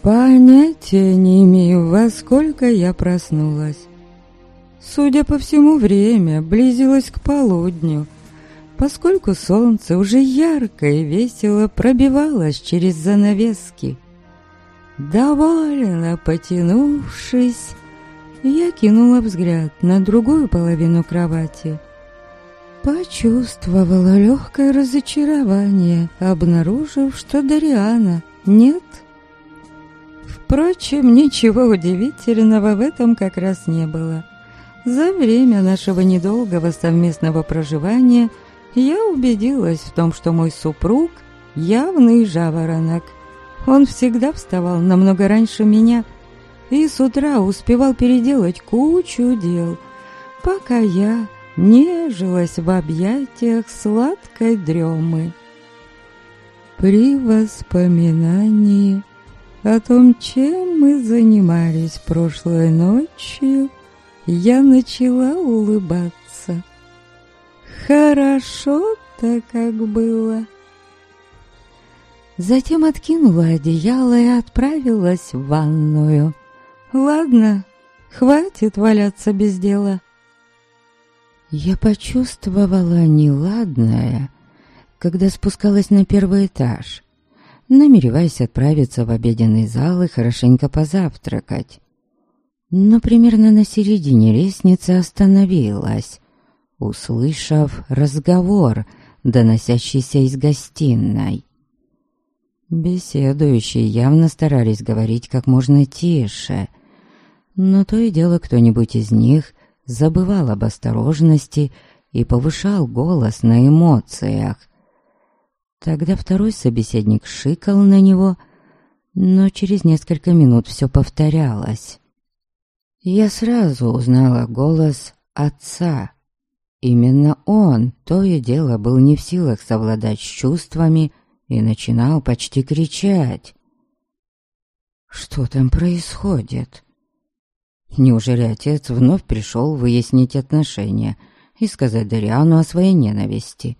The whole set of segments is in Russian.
Понятия не имею, во сколько я проснулась. Судя по всему, время близилось к полудню, поскольку солнце уже ярко и весело пробивалось через занавески. Довольно потянувшись, я кинула взгляд на другую половину кровати. Почувствовала легкое разочарование, обнаружив, что Дариана нет. Впрочем, ничего удивительного в этом как раз не было. За время нашего недолгого совместного проживания я убедилась в том, что мой супруг — явный жаворонок. Он всегда вставал намного раньше меня и с утра успевал переделать кучу дел, пока я нежилась в объятиях сладкой дремы. При воспоминании о том, чем мы занимались прошлой ночью, я начала улыбаться. Хорошо-то как было. Затем откинула одеяло и отправилась в ванную. Ладно, хватит валяться без дела. Я почувствовала неладное, когда спускалась на первый этаж, намереваясь отправиться в обеденный зал и хорошенько позавтракать. Но примерно на середине лестницы остановилась, услышав разговор, доносящийся из гостиной. Беседующие явно старались говорить как можно тише, но то и дело кто-нибудь из них забывал об осторожности и повышал голос на эмоциях. Тогда второй собеседник шикал на него, но через несколько минут все повторялось. Я сразу узнала голос отца. Именно он то и дело был не в силах совладать с чувствами и начинал почти кричать. Что там происходит? Неужели отец вновь пришел выяснить отношения и сказать Дариану о своей ненависти?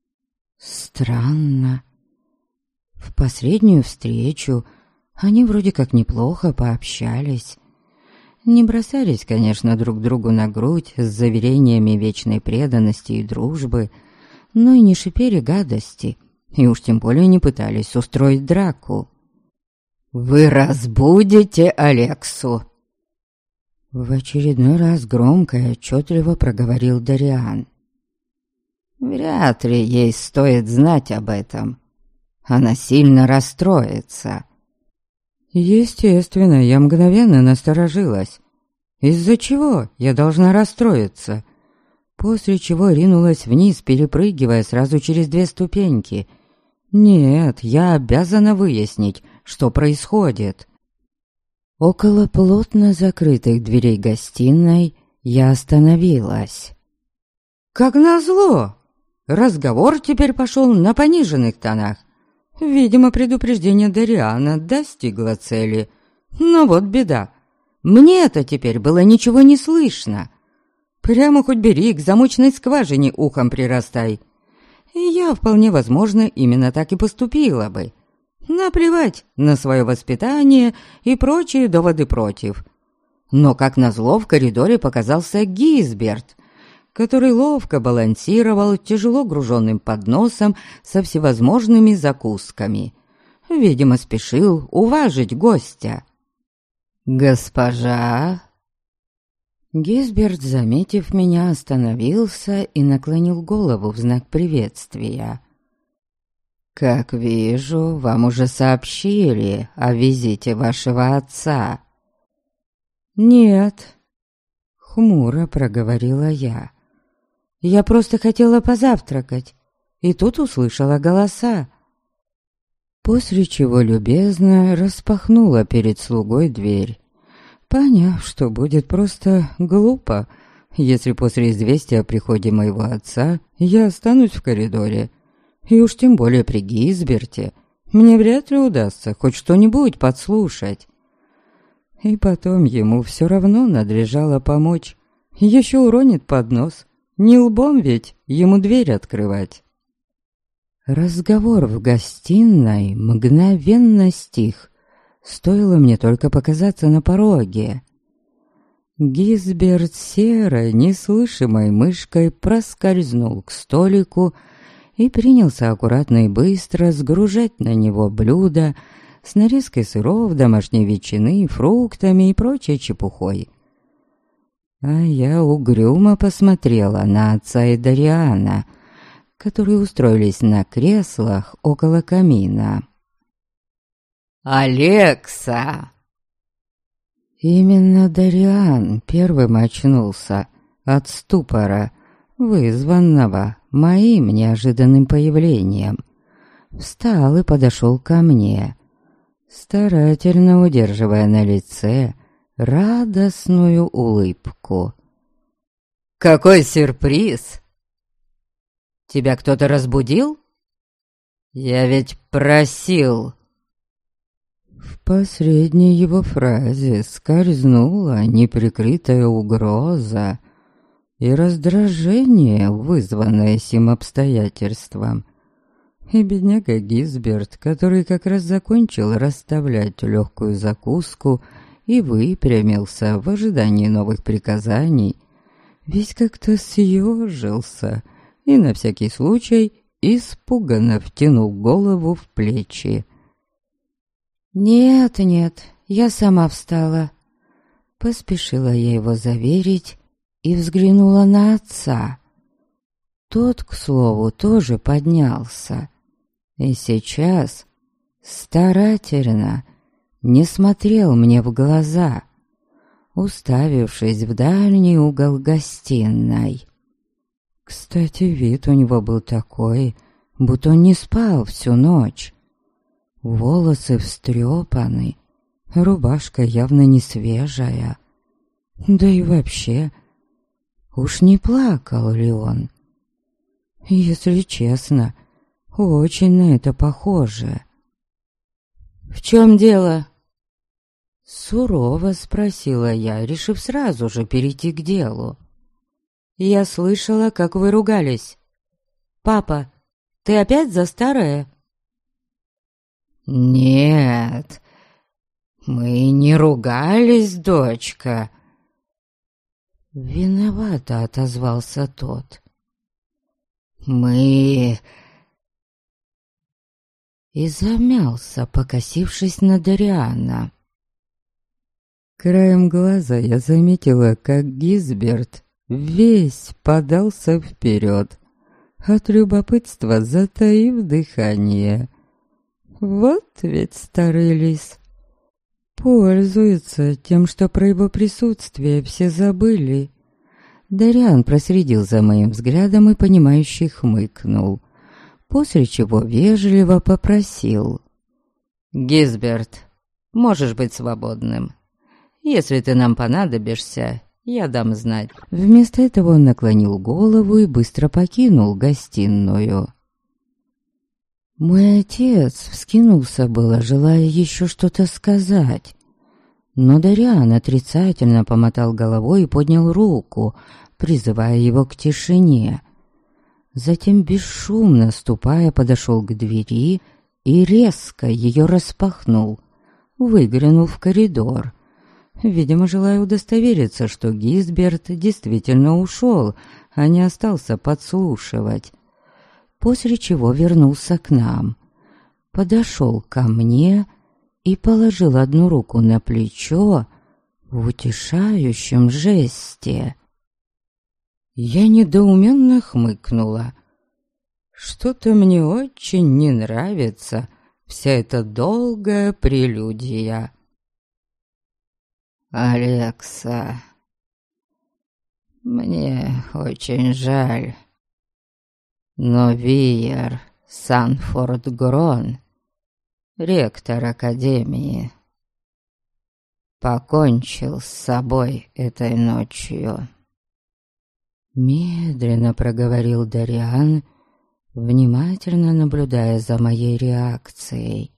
Странно. В последнюю встречу они вроде как неплохо пообщались. Не бросались, конечно, друг другу на грудь с заверениями вечной преданности и дружбы, но и не шипели гадости, и уж тем более не пытались устроить драку. «Вы разбудите Алексу!» В очередной раз громко и отчетливо проговорил Дариан. «Вряд ли ей стоит знать об этом. Она сильно расстроится». Естественно, я мгновенно насторожилась. Из-за чего я должна расстроиться? После чего ринулась вниз, перепрыгивая сразу через 2 ступеньки. Нет, я обязана выяснить, что происходит. Около плотно закрытых дверей гостиной я остановилась. Как назло! Разговор теперь пошел на пониженных тонах. Видимо, предупреждение Дариана достигло цели. Но вот беда. Мне-то теперь было ничего не слышно. Прямо хоть бери, к замочной скважине ухом прирастай. И я, вполне возможно, именно так и поступила бы. Наплевать на свое воспитание и прочие доводы против. Но, как назло, в коридоре показался Гизберт, который ловко балансировал тяжело груженным подносом со всевозможными закусками. Видимо, спешил уважить гостя. «Госпожа!» Гизберт, заметив меня, остановился и наклонил голову в знак приветствия. «Как вижу, вам уже сообщили о визите вашего отца». «Нет», — хмуро проговорила я. «Я просто хотела позавтракать, и тут услышала голоса». После чего любезно распахнула перед слугой дверь, поняв, что будет просто глупо, если после известия о приходе моего отца я останусь в коридоре. И уж тем более при Гизберте мне вряд ли удастся хоть что-нибудь подслушать. И потом ему все равно надлежало помочь. Еще уронит поднос. Не лбом ведь ему дверь открывать. Разговор в гостиной мгновенно стих, стоило мне только показаться на пороге. Гизберт серой, неслышимой мышкой проскользнул к столику и принялся аккуратно и быстро сгружать на него блюда с нарезкой сыров, домашней ветчины, фруктами и прочей чепухой. А я угрюмо посмотрела на отца и Дариана, которые устроились на креслах около камина. «Алекса!» Именно Дариан первым очнулся от ступора, вызванного моим неожиданным появлением. Встал и подошел ко мне, старательно удерживая на лице радостную улыбку. «Какой сюрприз! Тебя кто-то разбудил? Я ведь просил!» В последней его фразе скользнула неприкрытая угроза и раздражение, вызванное сим обстоятельством. И бедняга Гизберт, который как раз закончил расставлять легкую закуску и выпрямился в ожидании новых приказаний, весь как-то съежился и на всякий случай испуганно втянул голову в плечи. «Нет, я сама встала», — поспешила я его заверить и взглянула на отца. Тот, к слову, тоже поднялся и сейчас старательно не смотрел мне в глаза, уставившись в дальний угол гостиной. Кстати, вид у него был такой, будто он не спал всю ночь. Волосы встрепаны, рубашка явно не свежая. Да и вообще, уж не плакал ли он? Если честно, очень на это похоже. «В чем дело?» Сурово спросила я, решив сразу же перейти к делу. «Я слышала, как вы ругались. Папа, ты опять за старое?» «Нет, мы не ругались, дочка». Виновато отозвался тот. «Мы...» И замялся, покосившись на Дариана. Краем глаза я заметила, как Гизберт весь подался вперед, от любопытства затаив дыхание. Вот ведь старый лис. Пользуется тем, что про его присутствие все забыли. Дариан проследил за моим взглядом и, понимающе хмыкнул, после чего вежливо попросил: «Гизберт, можешь быть свободным. Если ты нам понадобишься, я дам знать». Вместо этого он наклонил голову и быстро покинул гостиную. Мой отец вскинулся было, желая еще что-то сказать, но Дариан отрицательно помотал головой и поднял руку, призывая его к тишине. Затем, бесшумно ступая, подошел к двери и резко ее распахнул, выглянул в коридор, видимо, желая удостовериться, что Гизберт действительно ушел, а не остался подслушивать. После чего вернулся к нам, подошел ко мне и положил одну руку на плечо в утешающем жесте. Я недоуменно хмыкнула. Что-то мне очень не нравится вся эта долгая прелюдия. «Алекса, мне очень жаль, но Виер Санфорд-Грон, ректор Академии, покончил с собой этой ночью». Медленно проговорил Дариан, внимательно наблюдая за моей реакцией.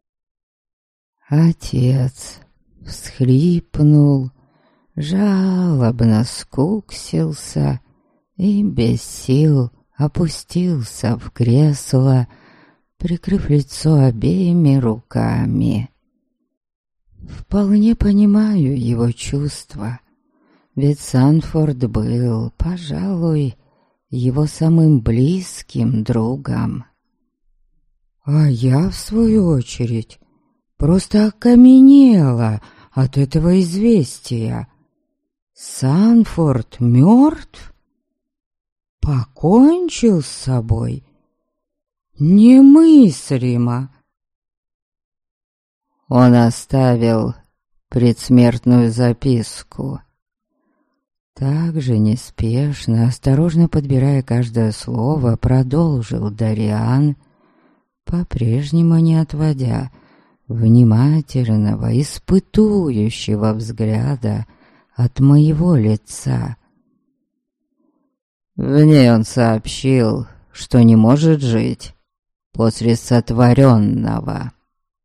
Отец всхлипнул, жалобно скуксился и без сил опустился в кресло, прикрыв лицо обеими руками. Вполне понимаю его чувства, ведь Санфорд был, пожалуй, его самым близким другом. А я, в свою очередь, просто окаменела от этого известия. Санфорд мертв? Покончил с собой? Немыслимо. Он оставил предсмертную записку. Так же неспешно, осторожно подбирая каждое слово, продолжил Дариан, по-прежнему не отводя внимательного, испытующего взгляда от моего лица. В ней он сообщил, что не может жить после сотворенного.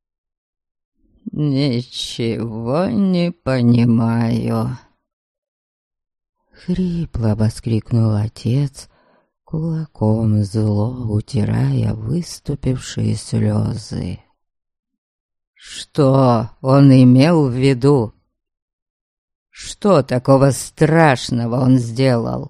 «Ничего не понимаю», — хрипло воскликнул отец, кулаком зло утирая выступившие слезы. «Что он имел в виду? Что такого страшного он сделал?»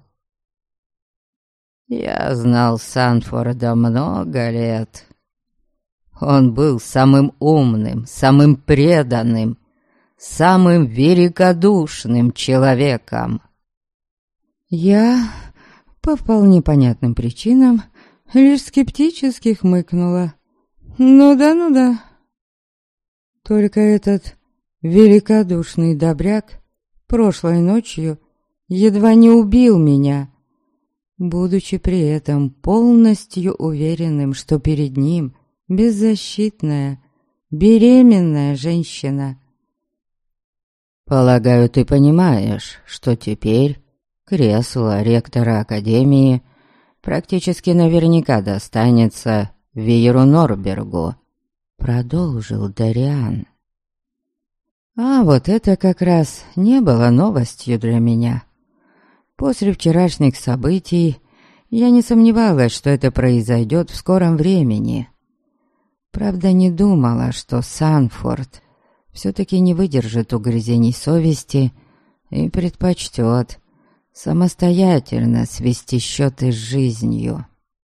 Я знал Санфорда много лет. Он был самым умным, самым преданным, самым великодушным человеком. Я, по вполне понятным причинам, лишь скептически хмыкнула. Ну да. Только этот великодушный добряк прошлой ночью едва не убил меня, будучи при этом полностью уверенным, что перед ним беззащитная, беременная женщина. «Полагаю, ты понимаешь, что теперь кресло ректора Академии практически наверняка достанется Вееру Норбергу», — продолжил Дариан. А вот это как раз не было новостью для меня. После вчерашних событий я не сомневалась, что это произойдет в скором времени. Правда, не думала, что Санфорд все-таки не выдержит угрызений совести и предпочтет самостоятельно свести счеты с жизнью.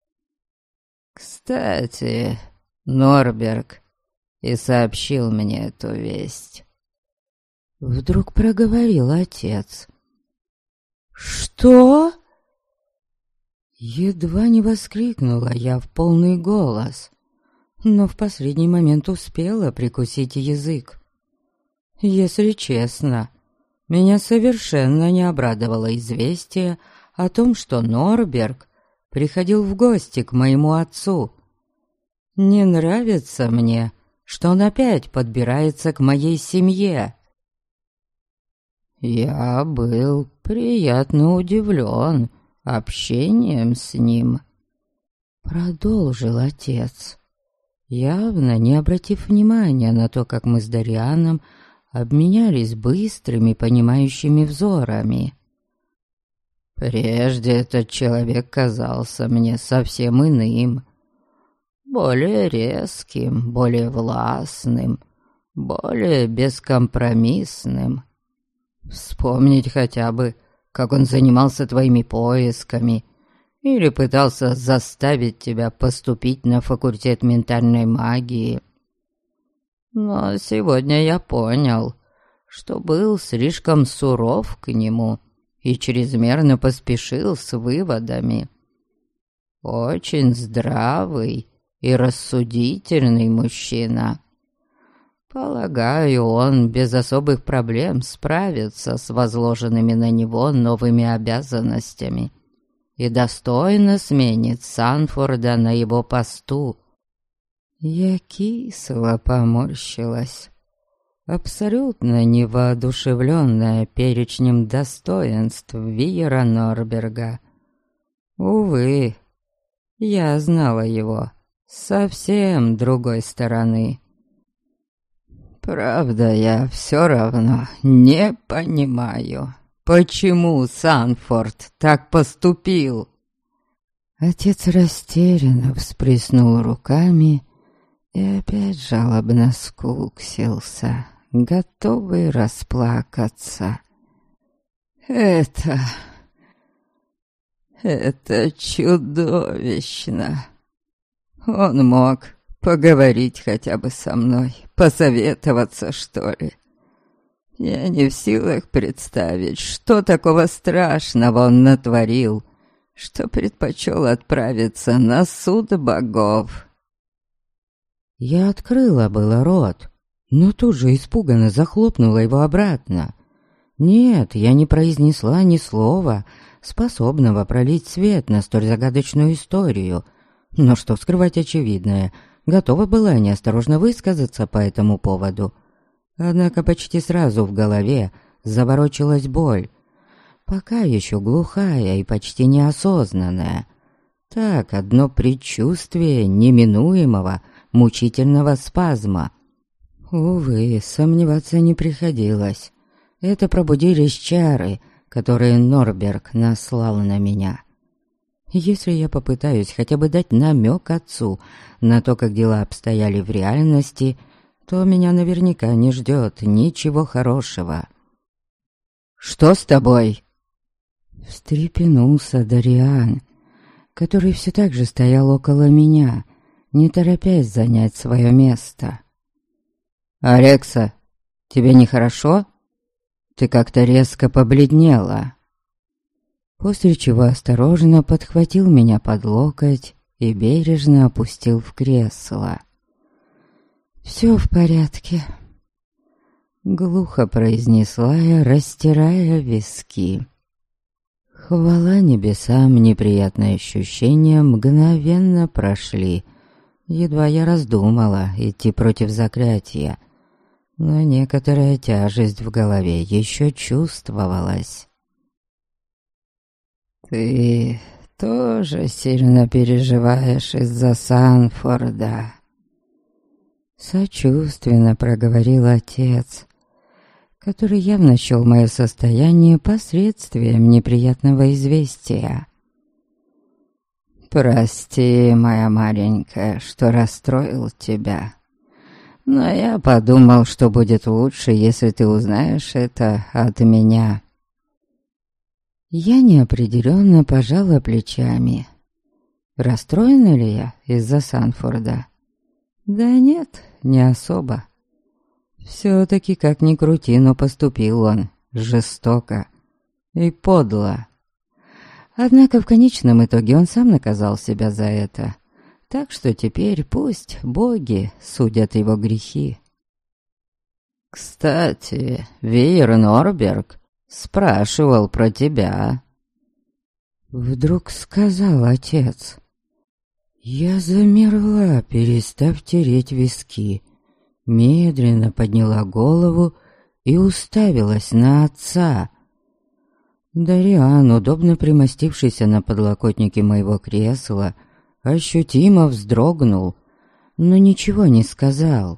Кстати, Норберг и сообщил мне эту весть. Вдруг проговорил отец. «Что?» Едва не воскликнула я в полный голос, но в последний момент успела прикусить язык. Если честно, меня совершенно не обрадовало известие о том, что Норберг приходил в гости к моему отцу. Не нравится мне, что он опять подбирается к моей семье. Я был приятно удивлен общением с ним, продолжил отец, явно не обратив внимания на то, как мы с Дарианом обменялись быстрыми понимающими взорами. Прежде этот человек казался мне совсем иным, более резким, более властным, более бескомпромиссным. Вспомнить хотя бы, как он занимался твоими поисками или пытался заставить тебя поступить на факультет ментальной магии. Но сегодня я понял, что был слишком суров к нему и чрезмерно поспешил с выводами. Очень здравый и рассудительный мужчина. Полагаю, он без особых проблем справится с возложенными на него новыми обязанностями и достойно сменит Санфорда на его посту. Я кисло поморщилась, абсолютно невоодушевленная перечнем достоинств Виера Норберга. Увы, я знала его с совсем другой стороны. Правда, я все равно не понимаю, почему Санфорд так поступил. Отец растерянно всплеснул руками и опять жалобно скуксился, готовый расплакаться. Это чудовищно. Он мог поговорить хотя бы со мной, посоветоваться, что ли. Я не в силах представить, что такого страшного он натворил, что предпочел отправиться на суд богов. Я открыла было рот, но тут же испуганно захлопнула его обратно. Нет, я не произнесла ни слова, способного пролить свет на столь загадочную историю. Но что скрывать очевидное, готова была неосторожно высказаться по этому поводу. Однако почти сразу в голове заворочилась боль, пока еще глухая и почти неосознанная. Так, одно предчувствие неминуемого, мучительного спазма. Увы, сомневаться не приходилось. Это пробудились чары, которые Норберг наслал на меня. Если я попытаюсь хотя бы дать намек отцу на то, как дела обстояли в реальности, то меня наверняка не ждет ничего хорошего. «Что с тобой?» Встрепенулся Дариан, который все так же стоял около меня, не торопясь занять свое место. «Алекса, тебе нехорошо? Ты как-то резко побледнела». После чего осторожно подхватил меня под локоть и бережно опустил в кресло. «Все в порядке», — глухо произнесла я, растирая виски. Хвала небесам, неприятные ощущения мгновенно прошли. Едва я раздумала идти против заклятия, но некоторая тяжесть в голове еще чувствовалась. «Ты тоже сильно переживаешь из-за Санфорда?» Сочувственно проговорил отец, который явно счёл мое состояние последствием неприятного известия. «Прости, моя маленькая, что расстроил тебя, но я подумал, что будет лучше, если ты узнаешь это от меня». Я неопределенно пожала плечами. Расстроена ли я из-за Санфорда? Да нет, не особо. Все-таки, как ни крути, но поступил он жестоко и подло. Однако в конечном итоге он сам наказал себя за это. Так что теперь пусть боги судят его грехи. «Кстати, Вейер Норберг спрашивал про тебя», — вдруг сказал отец. Я замерла, перестав тереть виски, медленно подняла голову и уставилась на отца. Дариан, удобно примостившийся на подлокотнике моего кресла, ощутимо вздрогнул, но ничего не сказал.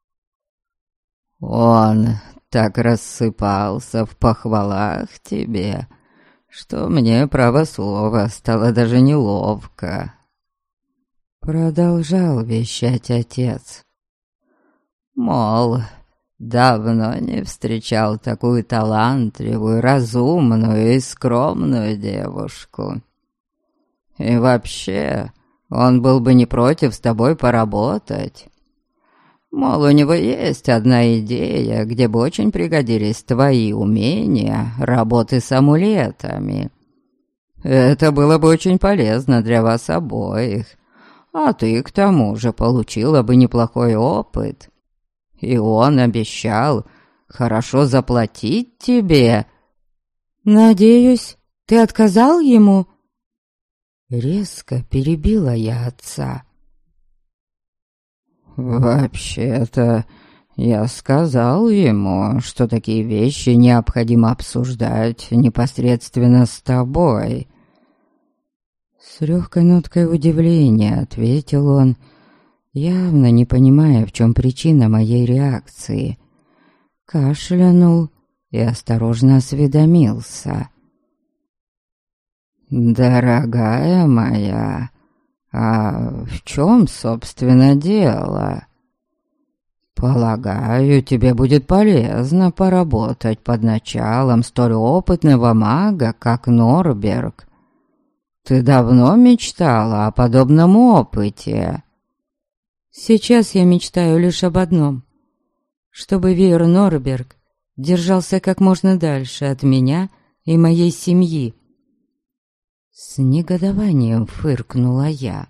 «Он так рассыпался в похвалах тебе, что мне, право слово, стало даже неловко», — продолжал вещать отец. «Мол, давно не встречал такую талантливую, разумную и скромную девушку. И вообще, он был бы не против с тобой поработать. Мол, у него есть одна идея, где бы очень пригодились твои умения работы с амулетами. Это было бы очень полезно для вас обоих, а ты к тому же получила бы неплохой опыт. И он обещал хорошо заплатить тебе». «Надеюсь, ты отказал ему?» Резко перебила я отца. «Вообще-то, я сказал ему, что такие вещи необходимо обсуждать непосредственно с тобой». С легкой ноткой удивления ответил он, явно не понимая, в чем причина моей реакции. Кашлянул и осторожно осведомился. «Дорогая моя, а в чем, собственно, дело? Полагаю, тебе будет полезно поработать под началом столь опытного мага, как Норберг. Ты давно мечтала о подобном опыте? Сейчас я мечтаю лишь об одном. Чтобы Вейер Норберг держался как можно дальше от меня и моей семьи. С негодованием фыркнула я.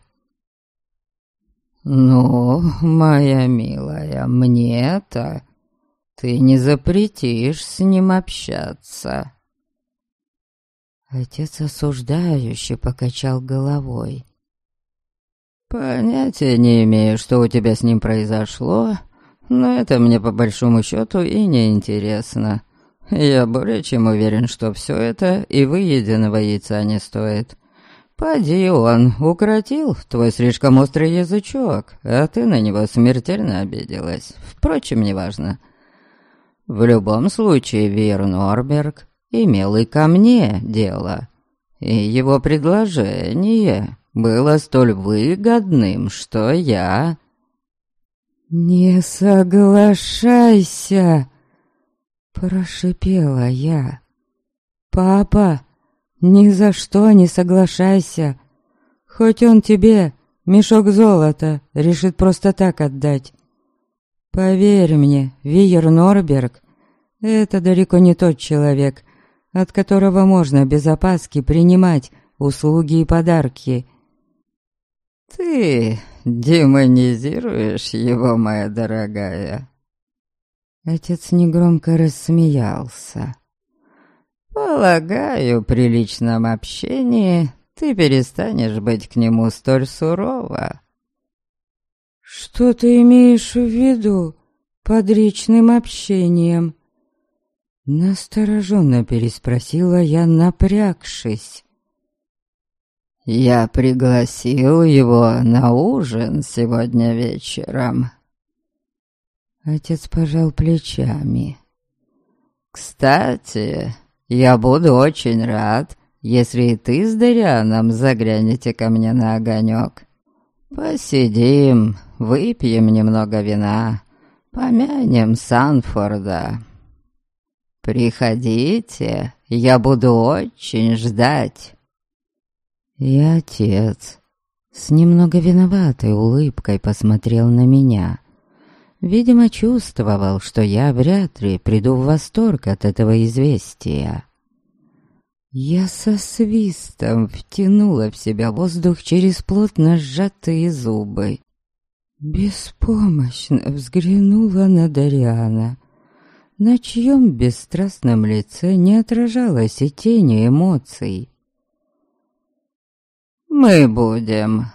«Ну, моя милая, мне-то ты не запретишь с ним общаться». Отец осуждающе покачал головой. «Понятия не имею, что у тебя с ним произошло, но это мне по большому счету и не интересно. Я более чем уверен, что все это и выеденного яйца не стоит. Поди он укротил твой слишком острый язычок, а ты на него смертельно обиделась. Впрочем, неважно. В любом случае, Вейер Норберг имел и ко мне дело, и его предложение было столь выгодным, что я... «Не соглашайся!» — прошипела я. «Папа, ни за что не соглашайся. Хоть он тебе мешок золота решит просто так отдать. Поверь мне, Вейер Норберг — это далеко не тот человек, от которого можно без опаски принимать услуги и подарки». «Ты демонизируешь его, моя дорогая?» Отец негромко рассмеялся. «Полагаю, при личном общении ты перестанешь быть к нему столь сурова». «Что ты имеешь в виду под личным общением?» Настороженно переспросила я, напрягшись. «Я пригласил его на ужин сегодня вечером». Отец пожал плечами. «Кстати, я буду очень рад, если и ты с Дарианом заглянете ко мне на огонек. Посидим, выпьем немного вина, помянем Санфорда. Приходите, я буду очень ждать». И отец с немного виноватой улыбкой посмотрел на меня. Видимо, чувствовал, что я вряд ли приду в восторг от этого известия. Я со свистом втянула в себя воздух через плотно сжатые зубы. Беспомощно взглянула на Дариана, на чьем бесстрастном лице не отражалось и тени эмоций. «Мы будем...»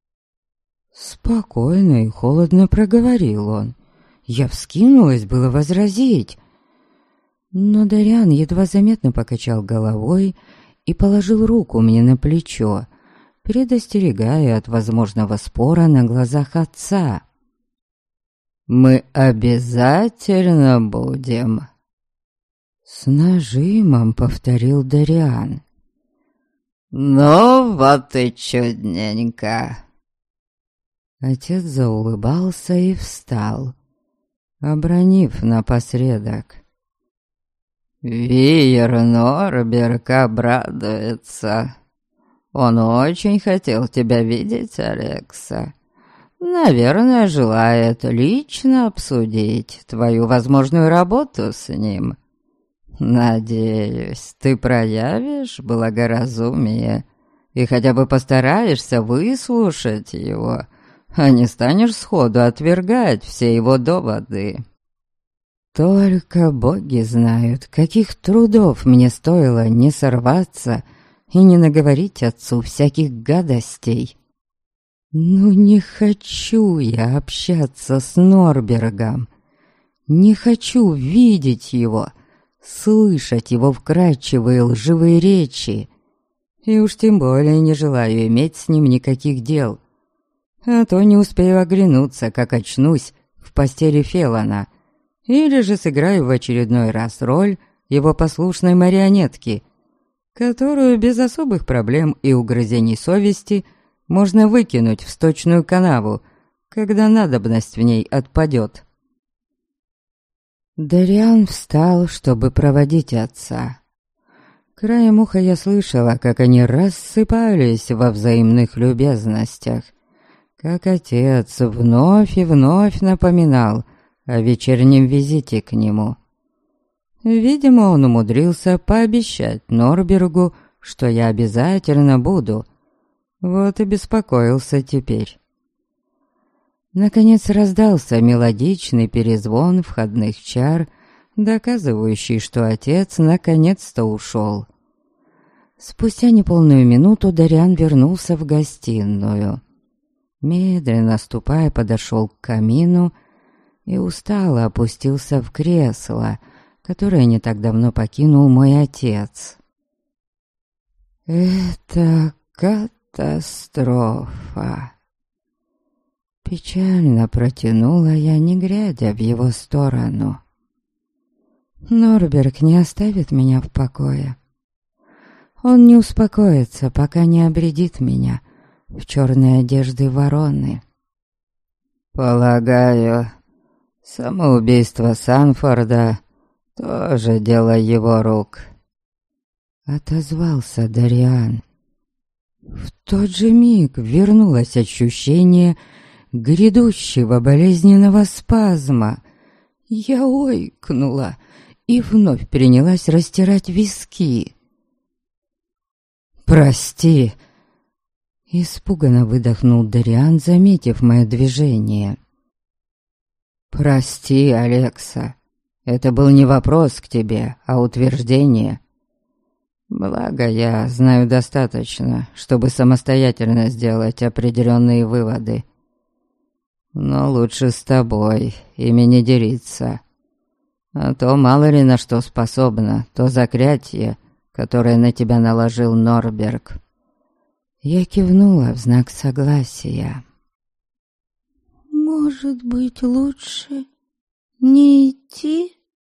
Спокойно и холодно проговорил он. Я вскинулась было возразить, но Дариан едва заметно покачал головой и положил руку мне на плечо, предостерегая от возможного спора на глазах отца. «Мы обязательно будем...» С нажимом повторил Дариан. «Ну вот и чудненько!» Отец заулыбался и встал, обронив напоследок: «Вейер Норберг обрадуется. Он очень хотел тебя видеть, Алекса. Наверное, желает лично обсудить твою возможную работу с ним. Надеюсь, ты проявишь благоразумие и хотя бы постараешься выслушать его, а не станешь сходу отвергать все его доводы». Только боги знают, каких трудов мне стоило не сорваться и не наговорить отцу всяких гадостей. Ну не хочу я общаться с Норбергом, не хочу видеть его, слышать его вкрадчивые лживые речи, и уж тем более не желаю иметь с ним никаких дел, а то не успею оглянуться, как очнусь в постели Фелана, или же сыграю в очередной раз роль его послушной марионетки, которую без особых проблем и угрызений совести можно выкинуть в сточную канаву, когда надобность в ней отпадет. Дариан встал, чтобы проводить отца. Краем уха я слышала, как они рассыпались во взаимных любезностях, как отец вновь и вновь напоминал о вечернем визите к нему. Видимо, он умудрился пообещать Норбергу, что я обязательно буду. Вот и беспокоился теперь. Наконец раздался мелодичный перезвон входных чар, доказывающий, что отец наконец-то ушел. Спустя неполную минуту Дариан вернулся в гостиную. Медленно ступая, подошел к камину и устало опустился в кресло, которое не так давно покинул мой отец. «Это катастрофа!» Печально протянула я, не глядя в его сторону. Норберг не оставит меня в покое. Он не успокоится, пока не обредит меня в черные одежды вороны. «Полагаю, самоубийство Санфорда тоже дело его рук», — отозвался Дариан. В тот же миг вернулось ощущение грядущего болезненного спазма. Я ойкнула и вновь принялась растирать виски. «Прости!» — испуганно выдохнул Дариан, заметив мое движение. «Прости, Алекса, это был не вопрос к тебе, а утверждение. Благо, я знаю достаточно, чтобы самостоятельно сделать определенные выводы. Но лучше с тобой ими не делиться. А то мало ли на что способно то заклятие, которое на тебя наложил Норберг». Я кивнула в знак согласия. «Может быть, лучше не идти?»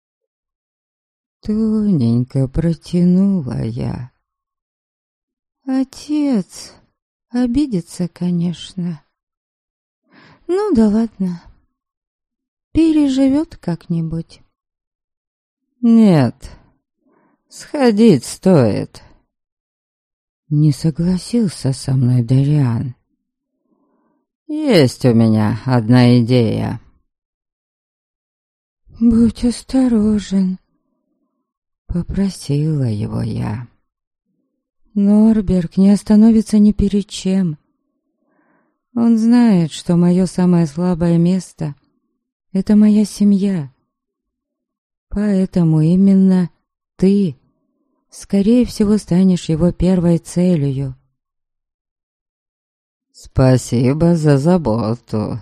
Тоненько протянула я. «Отец обидится, конечно. Ну да ладно, переживет как-нибудь». «Нет, сходить стоит». Не согласился со мной Дариан. «Есть у меня одна идея». «Будь осторожен», — попросила его я. «Норберг не остановится ни перед чем. Он знает, что мое самое слабое место — это моя семья. Поэтому именно ты, скорее всего, станешь его первой целью». «Спасибо за заботу».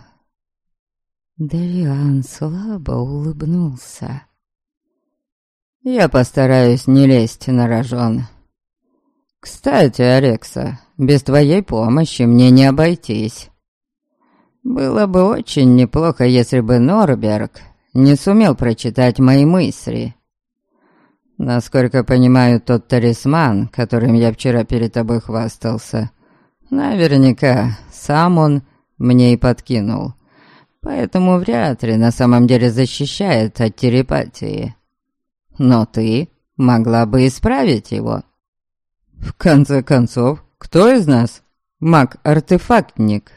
Дариан слабо улыбнулся. «Я постараюсь не лезть на рожон. Кстати, Алекса, без твоей помощи мне не обойтись. Было бы очень неплохо, если бы Норберг не сумел прочитать мои мысли. Насколько понимаю, тот талисман, которым я вчера перед тобой хвастался, наверняка сам он мне и подкинул, поэтому вряд ли на самом деле защищает от телепатии. Но ты могла бы исправить его. В конце концов, кто из нас маг-артефактник?»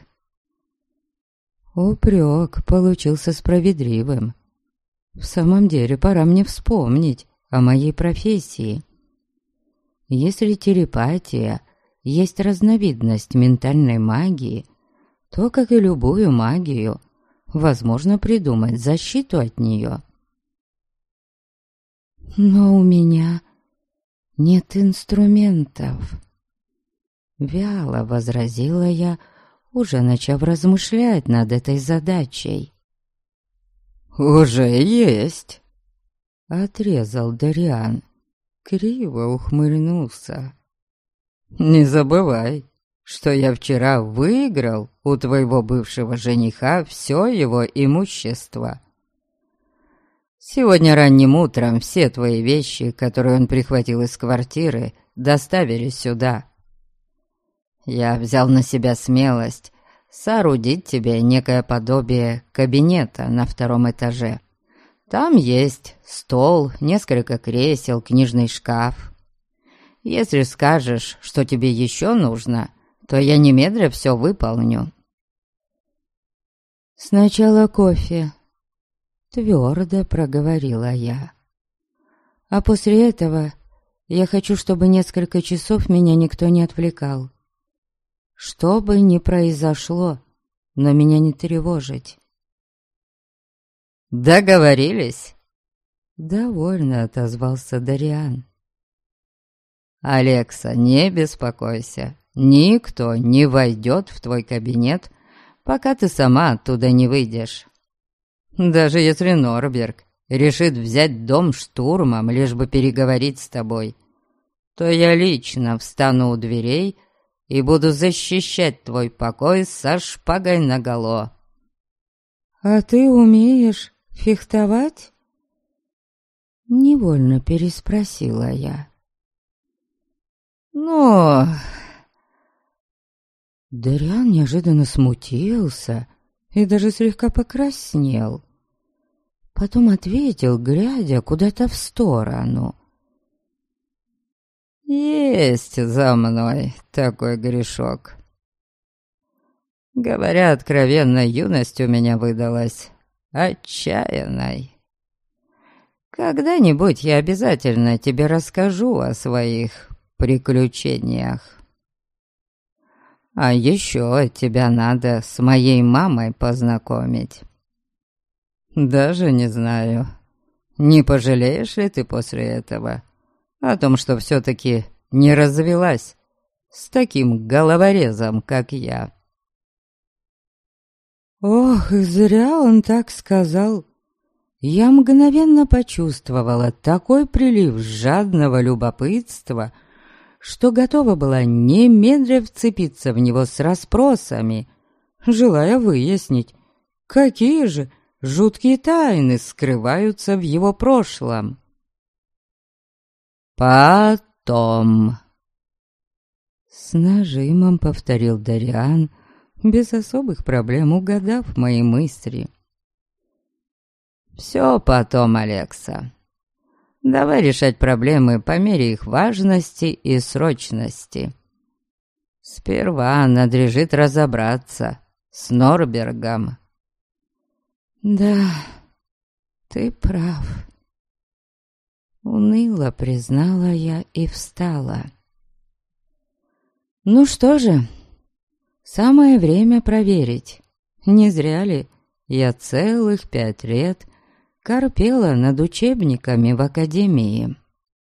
Упрек получился справедливым. В самом деле, пора мне вспомнить о моей профессии. Если телепатия есть разновидность ментальной магии, то, как и любую магию, возможно придумать защиту от нее. Но у меня нет инструментов. Вяло возразила я, уже начав размышлять над этой задачей. «Уже есть!» — отрезал Дариан, криво ухмыльнулся. «Не забывай, что я вчера выиграл у твоего бывшего жениха все его имущество. Сегодня ранним утром все твои вещи, которые он прихватил из квартиры, доставили сюда. Я взял на себя смелость соорудить тебе некое подобие кабинета на 2-м этаже, Там есть стол, несколько кресел, книжный шкаф. Если скажешь, что тебе еще нужно, то я немедля все выполню». «Сначала кофе», — твердо проговорила я. «А после этого я хочу, чтобы несколько часов меня никто не отвлекал. Что бы ни произошло, но меня не тревожить». «Договорились?» — довольно отозвался Дариан. «Алекса, не беспокойся, никто не войдет в твой кабинет, пока ты сама оттуда не выйдешь. Даже если Норберг решит взять дом штурмом, лишь бы переговорить с тобой, то я лично встану у дверей и буду защищать твой покой со шпагой наголо». «А ты умеешь фехтовать?» — невольно переспросила я. «Ну...» Дариан неожиданно смутился и даже слегка покраснел. Потом ответил, глядя куда-то в сторону. «Есть за мной такой грешок. Говоря откровенно, юность у меня выдалась отчаянной. Когда-нибудь я обязательно тебе расскажу о своих приключениях. А еще тебя надо с моей мамой познакомить. Даже не знаю, не пожалеешь ли ты после этого о том, что все-таки не развелась с таким головорезом, как я?» Ох, зря он так сказал. Я мгновенно почувствовала такой прилив жадного любопытства, что готова была немедля вцепиться в него с расспросами, желая выяснить, какие же жуткие тайны скрываются в его прошлом. «Потом», — с нажимом повторил Дариан, без особых проблем угадав мои мысли. «Все потом, Алекса. Давай решать проблемы по мере их важности и срочности. Сперва надлежит разобраться с Норбергом». «Да, ты прав», — уныло признала я и встала. «Ну что же, самое время проверить, не зря ли я целых 5 лет корпела над учебниками в академии».